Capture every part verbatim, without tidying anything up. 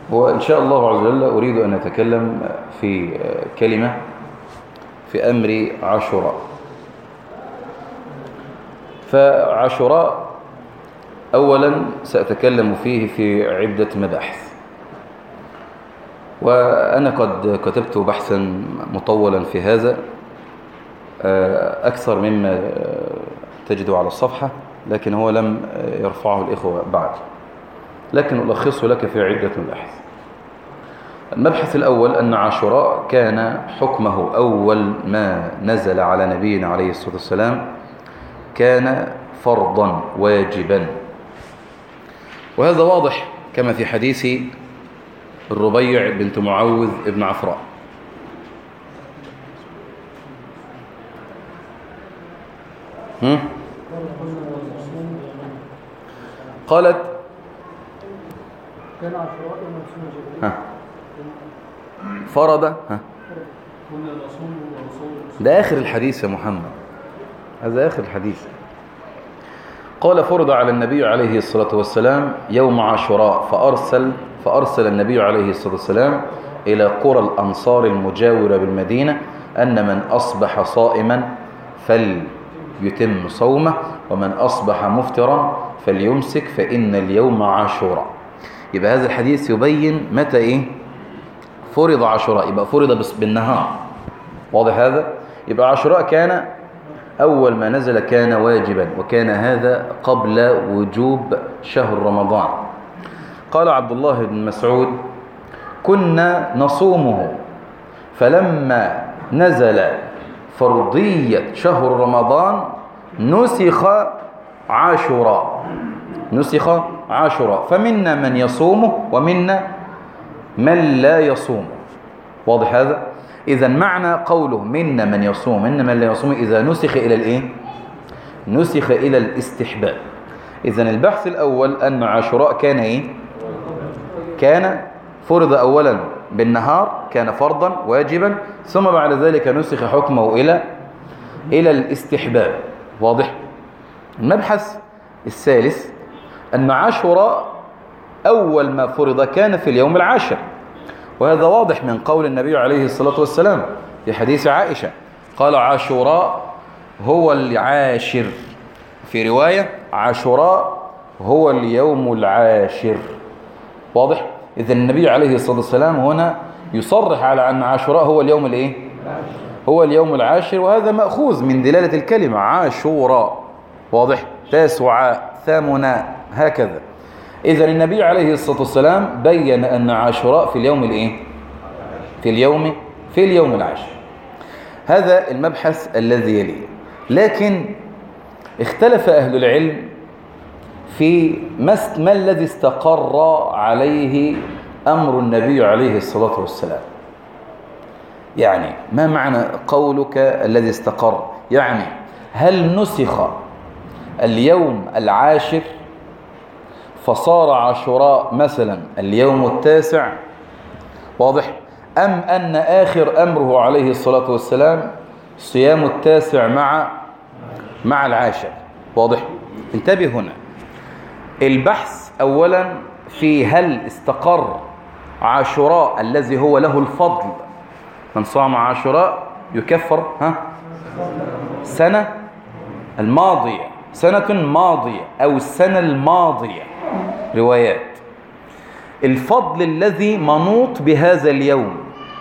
وإن شاء الله عز وجل أريد أن أتكلم في كلمة في أمر عاشوراء. فعاشوراء أولا سأتكلم فيه في عدة مباحث، وأنا قد كتبت بحثا مطولا في هذا أكثر مما تجد على الصفحة، لكن هو لم يرفعه الإخوة بعد، لكن ألخصه لك في عدة مباحث. المبحث الأول أن عاشوراء كان حكمه أول ما نزل على نبينا عليه الصلاة والسلام كان فرضا واجبا، وهذا واضح كما في حديث الربيع بنت معوذ ابن عفراء. هم؟ قالت ها فرض ها ده آخر الحديث يا محمد، هذا آخر الحديث. قال فرض على النبي عليه الصلاة والسلام يوم عاشوراء، فأرسل فأرسل النبي عليه الصلاة والسلام إلى قرى الأنصار المجاورة بالمدينة أن من أصبح صائما فليتم صومه، ومن أصبح مفطرا فليمسك، فإن اليوم عاشوراء. يبقى هذا الحديث يبين متى إيه فرض عاشوراء، يبقى فرض بالنهار، واضح هذا؟ يبقى عاشوراء كان أول ما نزل كان واجبا، وكان هذا قبل وجوب شهر رمضان. قال عبد الله بن مسعود كنا نصومه، فلما نزل فرضية شهر رمضان نسخ عاشوراء نسخ عاشوراء فمنا من يصومه ومنا من لا يصومه، واضح هذا؟ إذا معنى قوله منا من يصوم منا من لا يصوم إذا نسخ إلى الإيه؟ نسخ إلى الاستحباب. إذا البحث الأول أن عاشوراء كان إيه؟ كان فرض أولا بالنهار، كان فرضا واجبا، ثم بعد ذلك نسخ حكمه إلى إلى الاستحباب، واضح؟ المبحث الثالث أن عاشوراء أول ما فرض كان في اليوم العاشر، وهذا واضح من قول النبي عليه الصلاة والسلام في حديث عائشة، قال عاشوراء هو العاشر، في رواية عاشوراء هو اليوم العاشر، واضح؟ إذا النبي عليه الصلاة والسلام هنا يصرح على أن عاشوراء هو اليوم الإيه؟ هو اليوم العاشر، وهذا مأخوذ من دلالة الكلمة عاشوراء، واضح؟ تاسعاء ثامنا هكذا. إذا النبي عليه الصلاة والسلام بين أن عاشوراء في اليوم الإيه؟ في اليوم في اليوم العاشر. هذا المبحث الذي يليه. لكن اختلف أهل العلم في ما الذي استقر عليه أمر النبي عليه الصلاة والسلام. يعني ما معنى قولك الذي استقر؟ يعني هل نسخ اليوم العاشر فصار عاشوراء مثلا اليوم التاسع، واضح؟ أم أن آخر أمره عليه الصلاة والسلام صيام التاسع مع مع العاشر، واضح؟ انتبه هنا، البحث أولا في هل استقر عاشوراء الذي هو له الفضل، من صام عاشوراء يكفر ها سنة الماضية سنة ماضية أو السنة الماضية، روايات. الفضل الذي منوط بهذا اليوم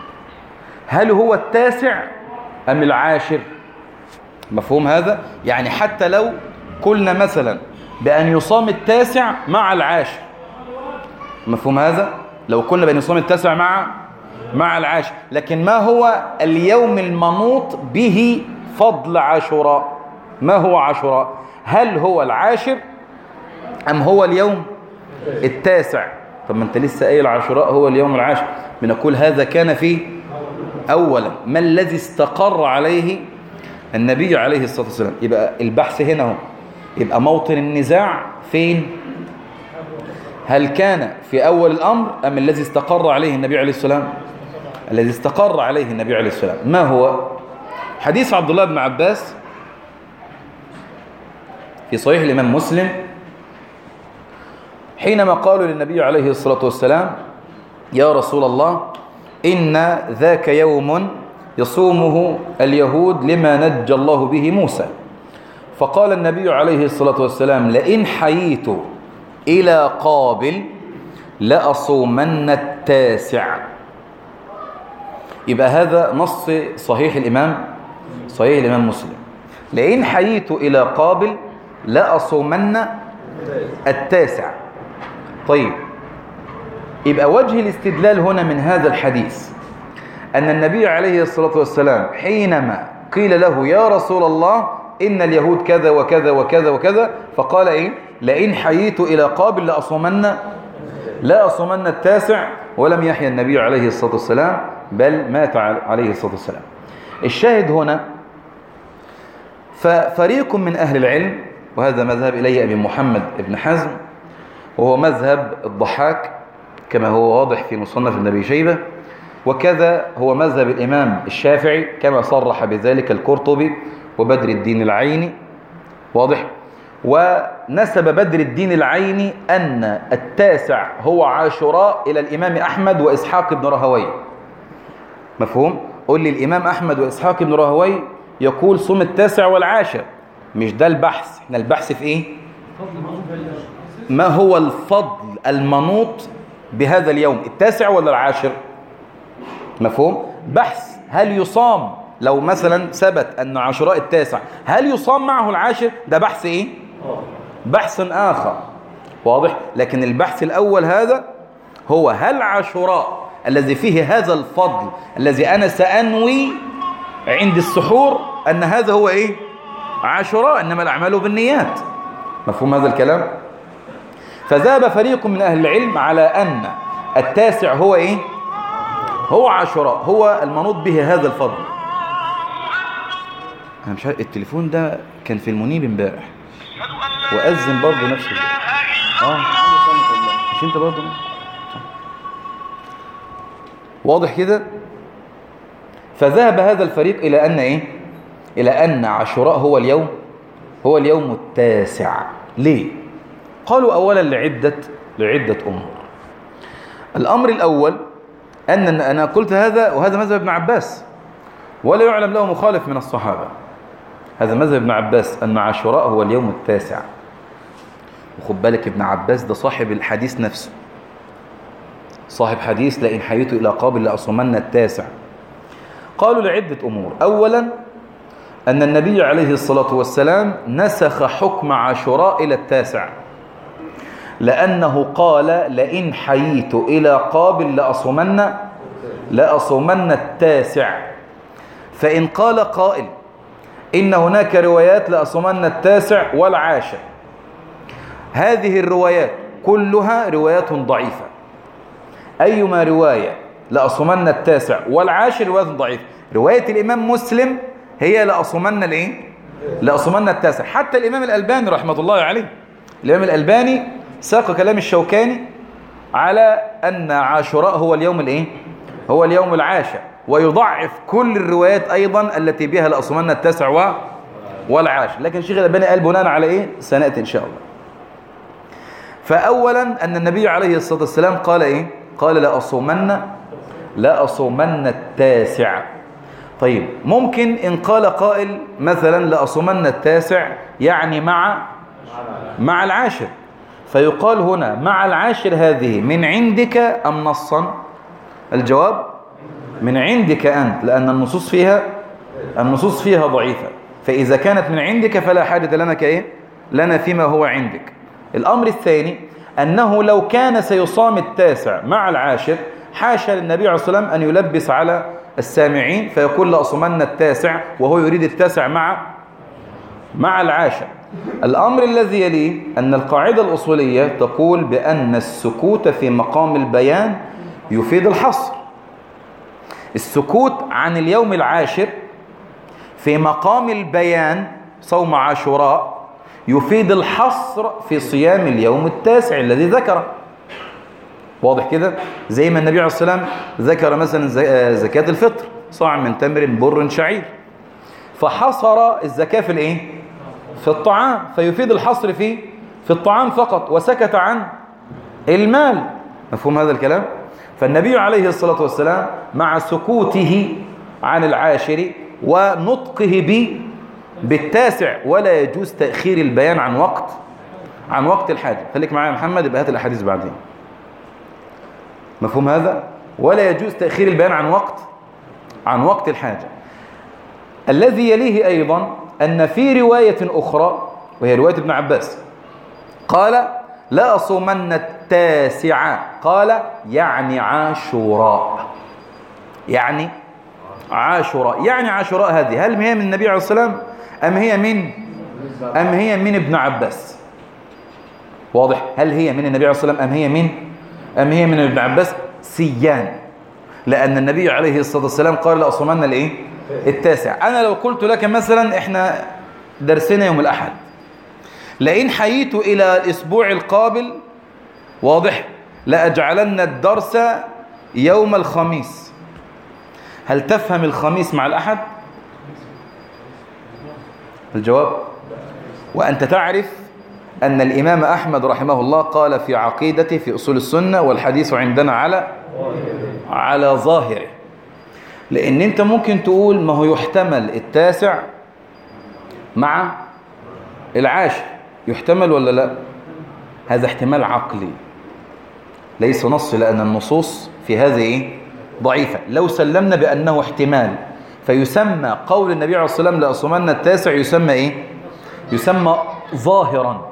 هل هو التاسع أم العاشر؟ مفهوم هذا؟ يعني حتى لو قلنا مثلا بأن يصام التاسع مع العاشر، مفهوم هذا؟ لو قلنا بأن يصام التاسع مع مع العاشر، لكن ما هو اليوم المنوط به فضل عاشوراء؟ ما هو عاشوراء؟ هل هو العاشر أم هو اليوم التاسع؟ طب ما أنت لسه قايل عاشوراء هو اليوم العاشر، بنقول هذا كان فيه أولا ما الذي استقر عليه النبي عليه الصلاة والسلام. يبقى البحث هنا هو، يبقى موطن النزاع فين؟ هل كان في أول الأمر أم الذي استقر عليه النبي عليه السلام؟ الذي استقر عليه النبي عليه السلام. ما هو؟ حديث عبد الله بن عباس في صحيح الإمام مسلم، حينما قالوا للنبي عليه الصلاة والسلام يا رسول الله إن ذاك يوم يصومه اليهود لما نجى الله به موسى. فقال النبي عليه الصلاة والسلام لئن حييت إلى قابل لأصومن التاسع. يبقى هذا نص صحيح الإمام صحيح الإمام مسلم. لئن حييت إلى قابل لأصومن التاسع. طيب، يبقى وجه الاستدلال هنا من هذا الحديث أن النبي عليه الصلاة والسلام حينما قيل له يا رسول الله إن اليهود كذا وكذا وكذا وكذا، فقال إيه؟ لئن حييت إلى قابل لأصومن لا أصومن التاسع، ولم يحيى النبي عليه الصلاة والسلام بل مات عليه الصلاة والسلام. الشاهد هنا ففريق من أهل العلم، وهذا مذهب إليه أبي محمد ابن حزم، وهو مذهب الضحاك كما هو واضح في مصنف ابن أبي شيبة، وكذا هو مذهب الإمام الشافعي كما صرح بذلك القرطبي وبدر الدين العيني، واضح. ونسب بدر الدين العيني أن التاسع هو عاشوراء إلى الإمام أحمد وإسحاق بن راهويه. مفهوم؟ قل لي الإمام أحمد وإسحاق بن راهويه يقول صوم التاسع والعاشر، مش ده البحث. احنا البحث في إيه؟ ما هو الفضل المنوط بهذا اليوم، التاسع ولا العاشر؟ مفهوم؟ بحث هل يصام، لو مثلا ثبت أن عاشوراء التاسع هل يصام معه العاشر؟ ده بحث إيه؟ بحث آخر، واضح. لكن البحث الأول هذا هو هل عاشوراء الذي فيه هذا الفضل الذي أنا سأنوي عند السحور أن هذا هو إيه؟ عاشوراء، إنما الأعمال بالنيات. مفهوم هذا الكلام؟ فذهب فريق من أهل العلم على أن التاسع هو إيه؟ هو عاشوراء، هو المنوط به هذا الفضل. أنا مش عارف التليفون ده كان في المنيب امبارح وأذن برضه نفس الوقت. اه مش انت برضه واضح كده. فذهب هذا الفريق إلى أن إيه؟ إلى أن عاشوراء هو اليوم هو اليوم التاسع. ليه؟ قالوا أولا لعدة لعدة أمور. الأمر الأول أن أنا قلت هذا، وهذا مذهب ابن عباس ولا يعلم له مخالف من الصحابة. هذا مذهب ابن عباس أن عاشوراء هو اليوم التاسع. وخد بالك ابن عباس ده صاحب الحديث نفسه، صاحب حديث لئن حييت إلى قابل لأصومن التاسع. قالوا لعدة أمور. أولا أن النبي عليه الصلاة والسلام نسخ حكم عاشوراء إلى التاسع، لأنه قال لئن حييت إلى قابل لأصومن لأصومن التاسع. فإن قال قائل إن هناك روايات لأصومن التاسع والعاشر، هذه الروايات كلها روايات ضعيفة. أيما رواية لأصومن التاسع والعاشر رواية ضعيفة. رواية الإمام مسلم هي لأصومن الإيه؟ لأصومن التاسع. حتى الإمام الألباني رحمة الله عليه، الإمام الألباني ساق كلام الشوكاني على أن عاشوراء هو اليوم الإيه؟ هو اليوم العاشر، ويضعف كل الروايات أيضا التي بها لأصومن التاسع والعاشر. لكن الشيخ الألباني قال بناء على إيه؟ سنأتي إن شاء الله. فأولا أن النبي عليه الصلاة والسلام قال إيه؟ قال لأصومن لأصومن التاسع. طيب، ممكن إن قال قائل مثلا لأصومن التاسع يعني مع مع العاشر، فيقال هنا مع العاشر هذه من عندك أم نصا؟ الجواب من عندك أنت، لأن النصوص فيها النصوص فيها ضعيفة. فإذا كانت من عندك فلا حاجة لنا كإيه؟ لنا فيما هو عندك. الأمر الثاني أنه لو كان سيصام التاسع مع العاشر، حاشا للنبي عليه الصلاة والسلام أن يلبس على السامعين فيقول لأصومن التاسع وهو يريد التاسع مع مع العاشر. الأمر الذي يليه أن القاعدة الأصولية تقول بأن السكوت في مقام البيان يفيد الحصر. السكوت عن اليوم العاشر في مقام البيان صوم عاشوراء يفيد الحصر في صيام اليوم التاسع الذي ذكره. واضح كده؟ زي ما النبي عليه الصلاة والسلام ذكر مثلا زكاة الفطر، صاع من تمر بر شعير، فحصر الزكاة في الايه؟ في الطعام، فيفيد الحصر في في الطعام فقط، وسكت عن المال. مفهوم هذا الكلام؟ فالنبي عليه الصلاة والسلام مع سكوته عن العاشر ونطقه ب بالتاسع ولا يجوز تأخير البيان عن وقت عن وقت الحاجة. خليك معايا يا محمد، يبقى هات الأحاديث بعدين. مفهوم هذا؟ ولا يجوز تأخير البيان عن وقت عن وقت الحاجة. الذي يليه أيضا أن في رواية أخرى وهي رواية ابن عباس قال لا أصومن التاسع، قال يعني عاشوراء، يعني عاشوراء، يعني عاشوراء هذه هل هي من النبي عليه الصلاة والسلام أم هي من أم هي من ابن عباس؟ واضح؟ هل هي من النبي عليه الصلاة والسلام أم هي من أم هي من ابن عباس؟ سيان، لأن النبي عليه الصلاة والسلام قال لا أصومن الإيه؟ التاسع. أنا لو قلت لك مثلا إحنا درسنا يوم الأحد، لئن حييت إلى الأسبوع القابل واضح لأجعلن الدرس يوم الخميس، هل تفهم الخميس مع الأحد؟ الجواب وأنت تعرف أن الإمام أحمد رحمه الله قال في عقيدته في أصول السنة والحديث عندنا على على ظاهره، لأن أنت ممكن تقول ما هو يحتمل التاسع مع العاشر، يحتمل ولا لا؟ هذا احتمال عقلي ليس نص، لأن النصوص في هذه إيه؟ ضعيفة. لو سلمنا بأنه احتمال فيسمى قول النبي عليه الصلاة والسلام لأصومن التاسع يسمى إيه؟ يسمى ظاهرا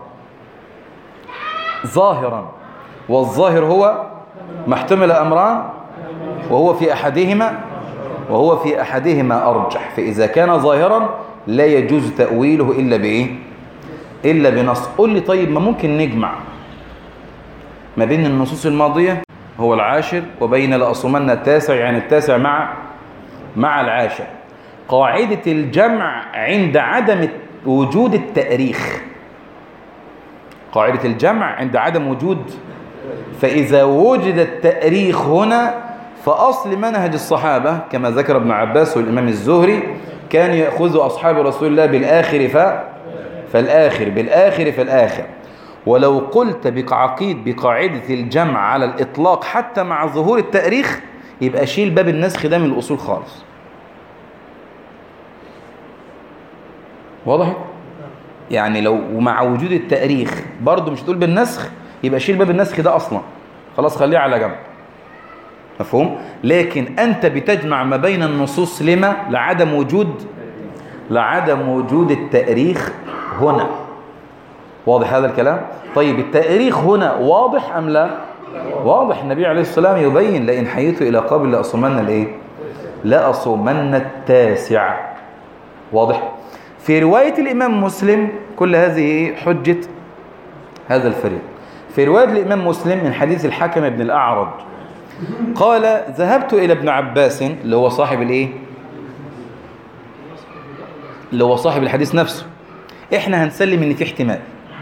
ظاهرا والظاهر هو ما احتمل أمران وهو في أحدهما وهو في أحدهما أرجح، فإذا كان ظاهرا لا يجوز تأويله إلا بإيه؟ إلا بنص. قل لي طيب ما ممكن نجمع ما بين النصوص الماضية هو العاشر وبين لأصومن التاسع يعني التاسع مع مع العاشر. قاعدة الجمع عند عدم وجود التأريخ، قاعدة الجمع عند عدم وجود، فإذا وجد التأريخ هنا فأصل منهج الصحابة كما ذكر ابن عباس والإمام الزهري كان يأخذ أصحاب رسول الله بالآخر ف... فالآخر بالآخر فالآخر. ولو قلت بقعقيد بقاعدة الجمع على الإطلاق حتى مع ظهور التأريخ يبقى شيل باب النسخ ده من الأصول خالص. واضح؟ يعني لو ومع وجود التأريخ برضه مش تقول بالنسخ يبقى شيل باب النسخ ده أصلا خلاص، خليه على جنب. مفهوم؟ لكن أنت بتجمع ما بين النصوص لما؟ لعدم وجود لعدم وجود التأريخ هنا. واضح هذا الكلام؟ طيب التأريخ هنا واضح أم لا؟ واضح. النبي عليه الصلاة والسلام يبين لئن حييت إلى قبل لأصومن الإيه؟ لأصومن التاسع. واضح؟ في رواية الإمام مسلم كل هذه حجة هذا الفريق. في رواية الإمام مسلم من حديث الحكم بن الأعرج قال ذهبت إلى ابن عباس اللي هو صاحب الإيه؟ اللي هو صاحب الحديث نفسه، إحنا هنسلم إن في احتمال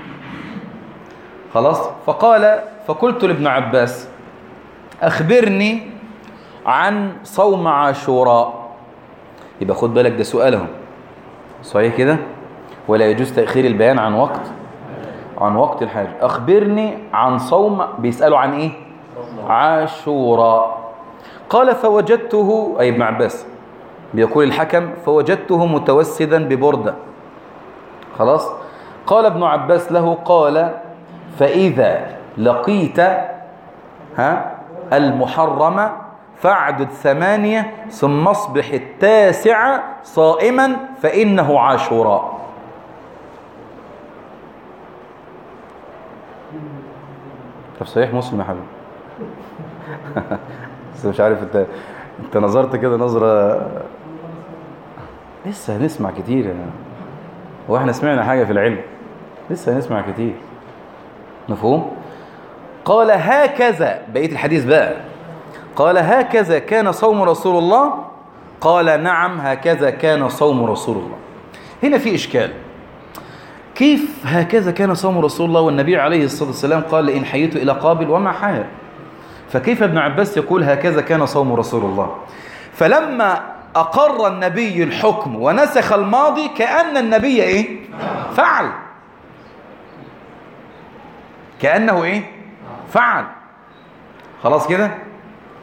خلاص. فقال فقلت لابن عباس أخبرني عن صوم عاشوراء. يبقى خد بالك ده سؤالهم صحيح كده، ولا يجوز تأخير البيان عن وقت عن وقت الحاجة. أخبرني عن صوم، بيسألوا عن إيه؟ عاشوراء. قال فوجدته، أي ابن عباس بيقول الحكم فوجدته متوسدا ببردة خلاص. قال ابن عباس له قال فإذا لقيت ها المحرم فاعدد ثمانية ثم اصبح التاسع صائما فإنه عاشوراء. طب صحيح مسلم يا حبيبي. بس مش عارف انت انت نظرت كده نظرة، لسه هنسمع كتير يعني. واحنا سمعنا حاجة في العلم لسه هنسمع كتير. مفهوم؟ قال هكذا بقية الحديث بقى، قال هكذا كان صوم رسول الله؟ قال نعم هكذا كان صوم رسول الله. هنا في إشكال، كيف هكذا كان صوم رسول الله والنبي عليه الصلاة والسلام قال إن حييت إلى قابل وما حيا، فكيف ابن عباس يقول هكذا كان صوم رسول الله؟ فلما أقر النبي الحكم ونسخ الماضي كأن النبي إيه؟ فعل، كأنه إيه؟ فعل. خلاص كده؟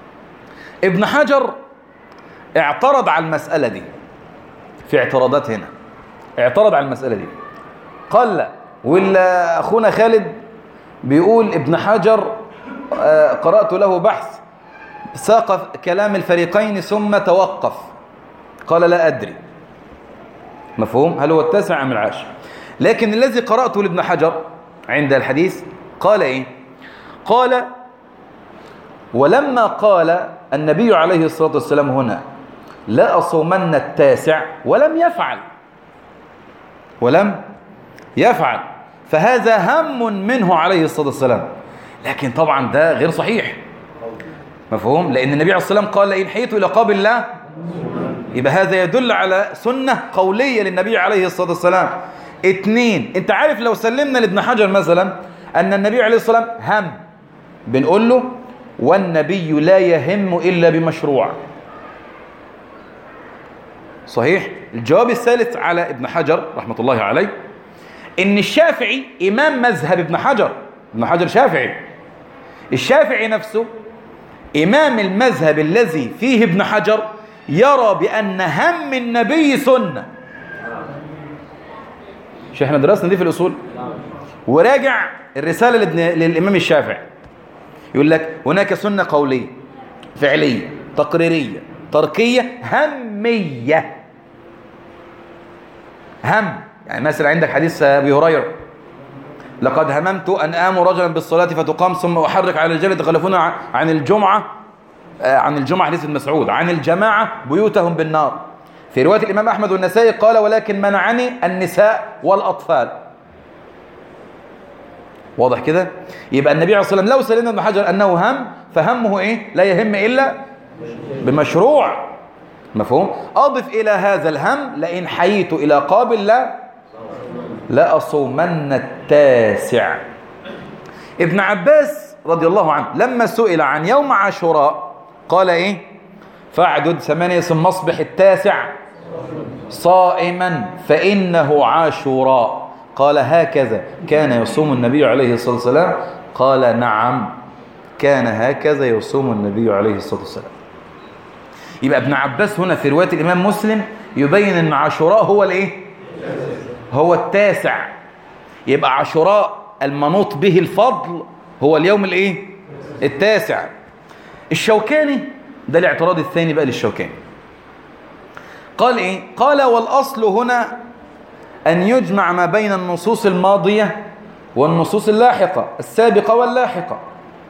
ابن حجر اعترض على المسألة دي، في اعتراضات هنا، اعترض على المسألة دي، قال لا. ولا أخونا خالد بيقول ابن حجر قرأت له بحث ساق كلام الفريقين ثم توقف، قال لا أدري. مفهوم؟ هل هو التاسع أم العاشر؟ لكن الذي قرأته لابن حجر عند الحديث قال إيه؟ قال ولما قال النبي عليه الصلاة والسلام هنا لا أصومن التاسع ولم يفعل ولم يفعل فهذا هم منه عليه الصلاة والسلام، لكن طبعا ده غير صحيح. مفهوم؟ لأن النبي عليه الصلاة والسلام قال إن حييت إلى قابل الله، يبقى هذا يدل على سنة قولية للنبي عليه الصلاة والسلام. اتنين، انت عارف لو سلمنا لابن حجر مثلا أن النبي عليه الصلاة والسلام هم، بنقول له والنبي لا يهم إلا بمشروع. صحيح؟ الجواب الثالث على ابن حجر رحمة الله عليه إن الشافعي إمام مذهب ابن حجر، ابن حجر شافعي، الشافعي نفسه إمام المذهب الذي فيه ابن حجر يرى بأن هم النبي سنة. مش احنا درسنا دي في الأصول؟ وراجع الرسالة للإمام الشافعي يقول لك هناك سنة قولية فعلية تقريرية تركية همية. هم يعني مثلا عندك حديث أبي هريرة لقد هممت أن آمر رجلا بالصلاة فتقام ثم أحرك على الرجال يتخلفون عن الجمعة عن الجمعة حديث ابن مسعود عن الجماعة بيوتهم بالنار. في رواية الإمام أحمد والنسائي قال ولكن منعني النساء والأطفال. واضح كده؟ يبقى النبي عليه الصلاة والسلام لو سلمنا ابن حجر أنه هم فهمه إيه؟ لا يهم إلا بمشروع. مفهوم؟ أضف إلى هذا الهم لئن حييت إلى قابل لا لا أصومن التاسع. ابن عباس رضي الله عنه لما سئل عن يوم عاشوراء قال إيه؟ فاعدد ثمانية ثم اصبح التاسع صائما فإنه عاشوراء. قال هكذا كان يصوم النبي عليه الصلاة والسلام؟ قال نعم كان هكذا يصوم النبي عليه الصلاة والسلام. يبقى ابن عباس هنا في رواية الإمام مسلم يبين أن عاشوراء هو الإيه؟ هو التاسع. يبقى عاشوراء المنوط به الفضل هو اليوم الإيه؟ التاسع. الشوكاني ده الاعتراض الثاني بقى للشوكاني، قال إيه؟ قال والأصل هنا أن يجمع ما بين النصوص الماضية والنصوص اللاحقة السابقة واللاحقة.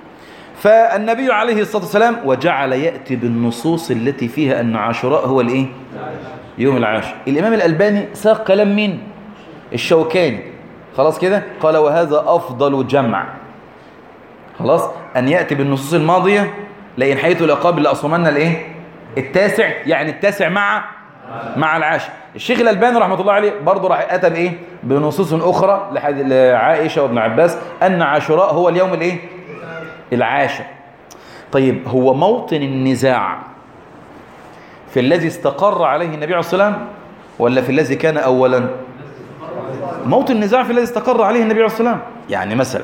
فالنبي عليه الصلاة والسلام وجعل يأتي بالنصوص التي فيها أن عاشوراء هو الإيه؟ يوم العاشر. الإمام الألباني ساق كلام مين؟ الشوكاني. خلاص كده؟ قال وهذا أفضل جمع. خلاص؟ أن يأتي بالنصوص الماضية لئن حييت إلى قابل لأصومن الإيه؟ التاسع، يعني التاسع مع مع العاشر. الشيخ الألباني رحمة الله عليه برضه راح أتى بإيه؟ بنصوص أخرى لعائشة وابن عباس أن عاشوراء هو اليوم الإيه؟ العاشر. طيب هو موطن النزاع في الذي استقر عليه النبي عليه الصلاة والسلام ولا في الذي كان أولا؟ موطن النزاع في الذي استقر عليه النبي عليه الصلاة والسلام. يعني مثلا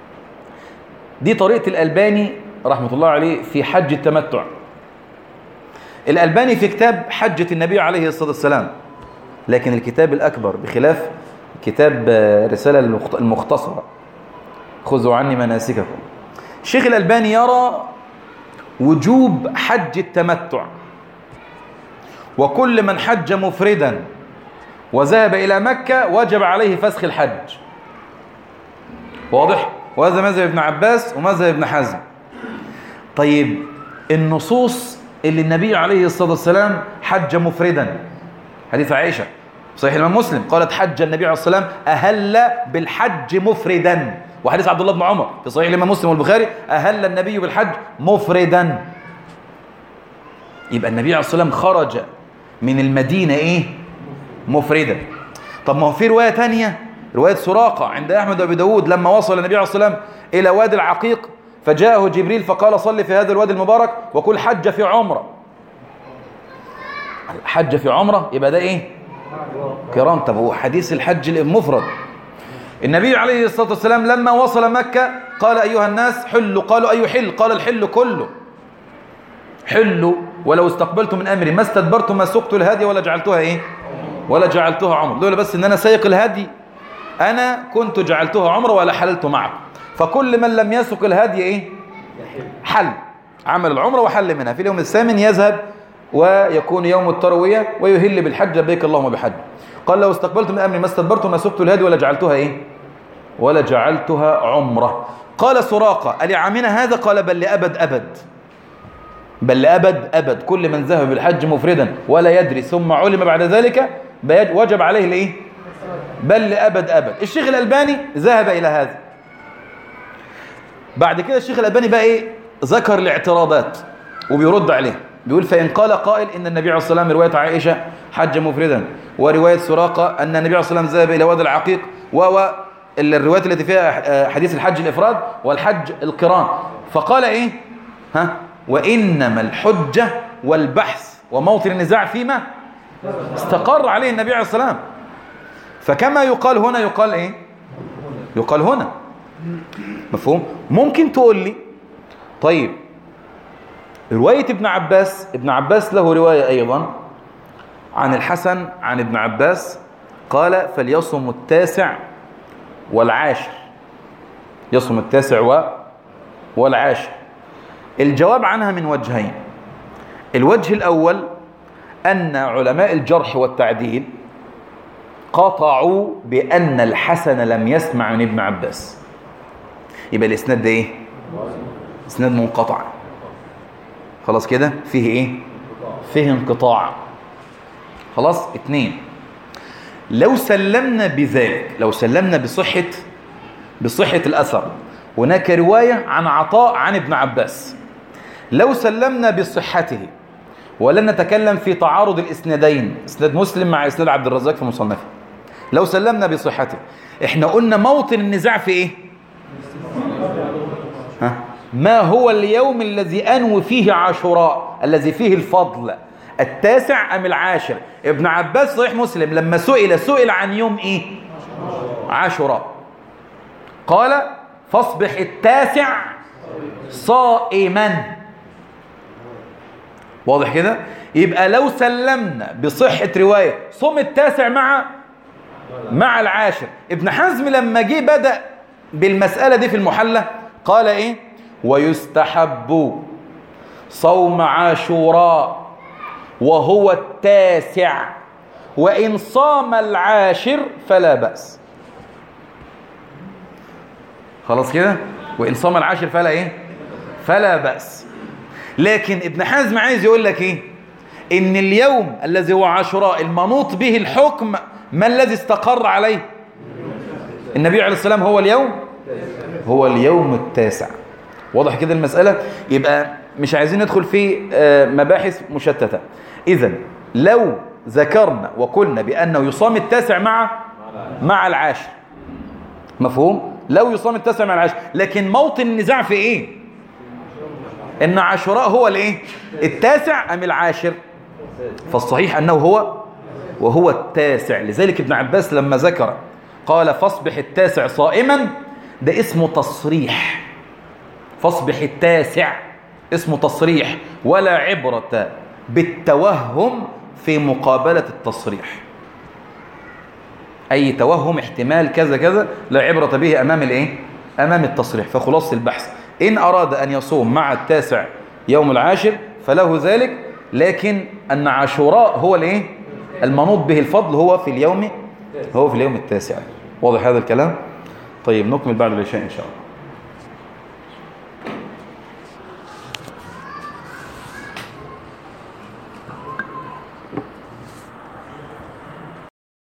دي طريقة الألباني رحمة الله عليه في حج التمتع. الألباني في كتاب حجة النبي عليه الصلاة والسلام، لكن الكتاب الأكبر بخلاف كتاب رسالة المختصرة خذوا عني مناسككم. الشيخ الألباني يرى وجوب حج التمتع، وكل من حج مفردا وذهب إلى مكة وجب عليه فسخ الحج. واضح؟ وهذا مذهب ابن عباس ومذهب ابن حزم. طيب النصوص اللي النبي عليه الصلاة والسلام حج مفردا، حديث عائشة صحيح الإمام مسلم قالت حج النبي عليه الصلاة والسلام أهل بالحج مفردا، وحديث عبد الله بن عمر في صحيح الإمام مسلم والبخاري أهل النبي بالحج مفردا. يبقى النبي عليه الصلاة والسلام خرج من المدينة إيه؟ مفردا. طب ما هو في رواية تانية، رواية سراقة عند أحمد وأبي داود لما وصل النبي عليه الصلاة والسلام إلى وادي العقيق فجاءه جبريل فقال صل في هذا الوادي المبارك وكل حج في عمرة. حج في عمرة يبقى ده إيه؟ كرام. طب هو حديث الحج المفرد. النبي عليه الصلاة والسلام لما وصل مكة قال أيها الناس حلوا، قالوا أي حل؟ قال الحل كله. حلوا ولو استقبلت من أمري ما استدبرت ما سقت الهدي ولا جعلتها إيه ولا جعلتها عمر. لولا بس إن أنا سيق الهدي أنا كنت جعلتها عمر ولا حللت معكم. فكل من لم يسق الهدي إيه حل، عمل العمرة وحل منها. في اليوم الثامن يذهب ويكون يوم التروية ويهل بالحج لبيك اللهم بحج. قال لو استقبلت من أمري ما استدبرت ما سقت الهدي ولا جعلتها إيه ولا جعلتها عمرة. قال سراقة ألعامنا هذا؟ قال بل لأبد أبد، بل لأبد أبد. كل من ذهب بالحج مفردا ولا يدري ثم علم بعد ذلك وجب عليه الإيه بل لأبد أبد. الشيخ الألباني ذهب إلى هذا. بعد كده الشيخ الألباني بقى إيه ذكر الاعتراضات وبيرد عليه. بيقول فإن قال قائل إن النبي عليه الصلاة والسلام رواية عائشة حج مفردا، ورواية سراقة أن النبي عليه الصلاة والسلام ذهب إلى وادي العقيق، و الروايات التي فيها حديث الحج الإفراد والحج القران، فقال إيه ها وإنما الحجة والبحث وموطن النزاع فيما استقر عليه النبي عليه الصلاة والسلام. فكما يقال هنا يقال إيه يقال هنا. مفهوم؟ ممكن تقول لي طيب رواية ابن عباس، ابن عباس له رواية أيضا عن الحسن عن ابن عباس قال فليصم التاسع والعاشر، يصم التاسع و... والعاشر. الجواب عنها من وجهين. الوجه الأول أن علماء الجرح والتعديل قطعوا بأن الحسن لم يسمع من ابن عباس، يبقى الإسناد ده إيه إسناد منقطع. خلاص كده فيه إيه فيه انقطاع. خلاص. اتنين، لو سلمنا بذلك، لو سلمنا بصحة بصحة الأثر، هناك رواية عن عطاء عن ابن عباس، لو سلمنا بصحته ولن نتكلم في تعارض الإسنادين، إسناد مسلم مع إسناد عبد الرزاق في مصنفه، لو سلمنا بصحته، احنا قلنا موطن النزاع في إيه ها؟ ما هو اليوم الذي أنوي فيه عاشوراء الذي فيه الفضل، التاسع أم العاشر؟ ابن عباس صحيح مسلم لما سئل سئل عن يوم إيه عاشوراء، قال فاصبح التاسع صائما. واضح كده؟ يبقى لو سلمنا بصحة رواية صم التاسع مع مع العاشر، ابن حزم لما جه بدأ بالمسألة دي في المحلة قال إيه ويستحب صوم عاشوراء وهو التاسع وإن صام العاشر فلا بأس. خلاص كده؟ وإن صام العاشر فلا إيه فلا بأس. لكن ابن حزم عايز يقول لك إيه إن اليوم الذي هو عاشوراء المنوط به الحكم ما الذي استقر عليه النبي عليه السلام هو اليوم هو اليوم التاسع. واضح كده المسألة؟ يبقى مش عايزين ندخل في مباحث مشتتة. إذن لو ذكرنا وقلنا بأنه يصام التاسع مع مع العاشر، مفهوم؟ لو يصام التاسع مع العاشر، لكن موطن النزاع في إيه؟ إن عاشوراء هو الإيه؟ التاسع أم العاشر؟ فالصحيح أنه هو وهو التاسع. لذلك ابن عباس لما ذكر قال فاصبح التاسع صائما، ده اسمه تصريح. فاصبح التاسع اسمه تصريح، ولا عبرة بالتوهم في مقابلة التصريح. أي توهم احتمال كذا كذا لا عبرة به أمام الإيه؟ أمام التصريح. فخلاص البحث إن أراد أن يصوم مع التاسع يوم العاشر فله ذلك، لكن أن عاشوراء هو الإيه؟ المنوط به الفضل هو في اليوم هو في اليوم التاسع. واضح هذا الكلام؟ طيب نكمل بعد العشاء إن شاء الله.